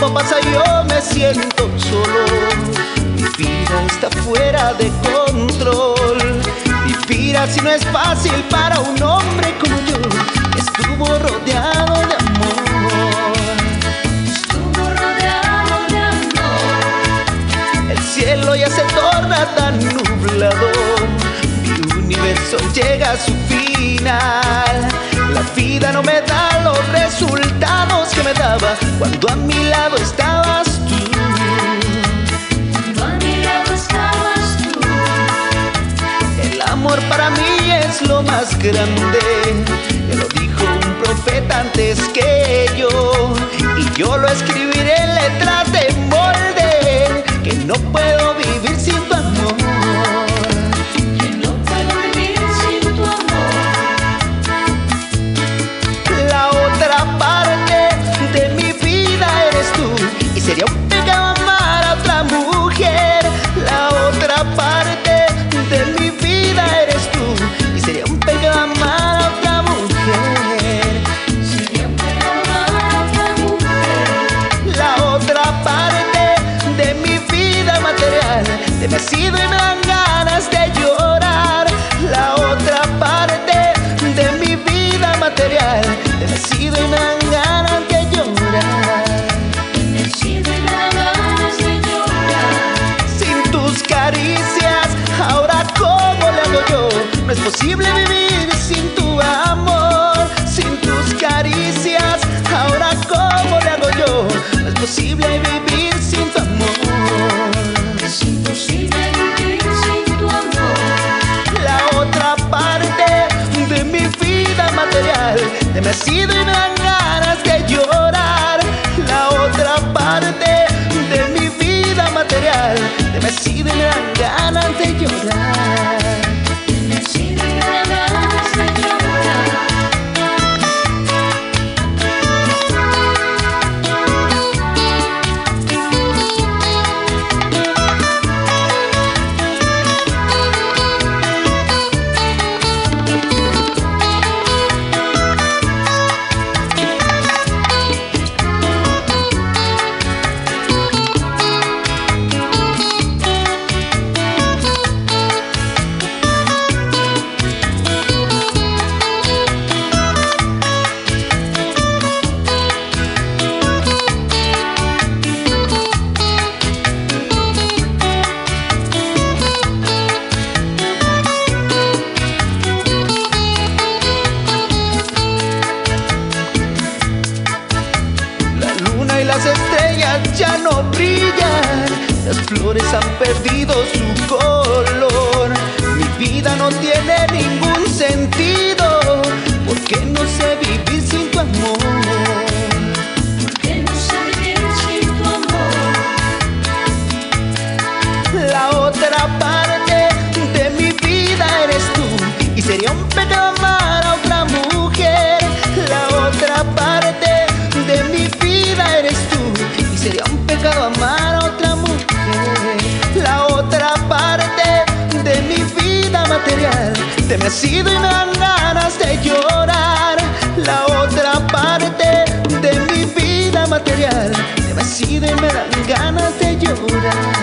tiempo pasa y yo me siento solo. Mi vida está fuera de control. Vivir así no es fácil para un hombre como yo, que estuvo rodeado de amor. Estuvo rodeado de amor. El cielo ya se torna tan nublado, mi universo llega a su final. La vida no me da los resultados que me daba cuando a mi lado estabas tú. Cuando a mi lado estabas tú. El amor para mí es lo más grande, ya lo dijo un profeta antes que yo, y yo lo escribiré en letras de molde, que no puedo vivir sin tu amor. Que no puedo vivir sin tu amor. La otra parte de mi vida eres tú, y sería un pecado amar a otra mujer. La otra parte de mi vida eres tú, y sería un pecado amar a otra mujer. Sería un pecado amar a otra mujer. La otra parte de mi vida material, te me has ido y me dan ganas de llorar. La otra parte de mi vida material, te me has ido y me dan ganas de llorar. Me he sido y me dan ganas de llorar. Sin tus caricias, ahora cómo le hago yo, no es posible vivir sin tu amor. Sin tus caricias, ahora cómo le hago yo, no es posible vivir sin tu amor. Es imposible vivir sin tu amor. La otra parte de mi vida material, te me has ido y me dan ganas de llorar. La otra parte de mi vida material, te me has ido y me dan ganas de llorar. Me he sido y me dan ganas de llorar. Las estrellas ya no brillan, las flores han perdido su color. Mi vida no tiene ningún sentido, porque no sé vivir sin tu amor. Porque no sé vivir sin tu amor. La otra parte de mi vida eres tú, y sería un pecado amar a otra mujer. La otra parte de mi vida eres tú, y sería un pecado amar a otra mujer. La otra parte de mi vida material, te me has ido y me dan ganas de llorar. La otra parte de mi vida material, te me has ido y me dan ganas de llorar.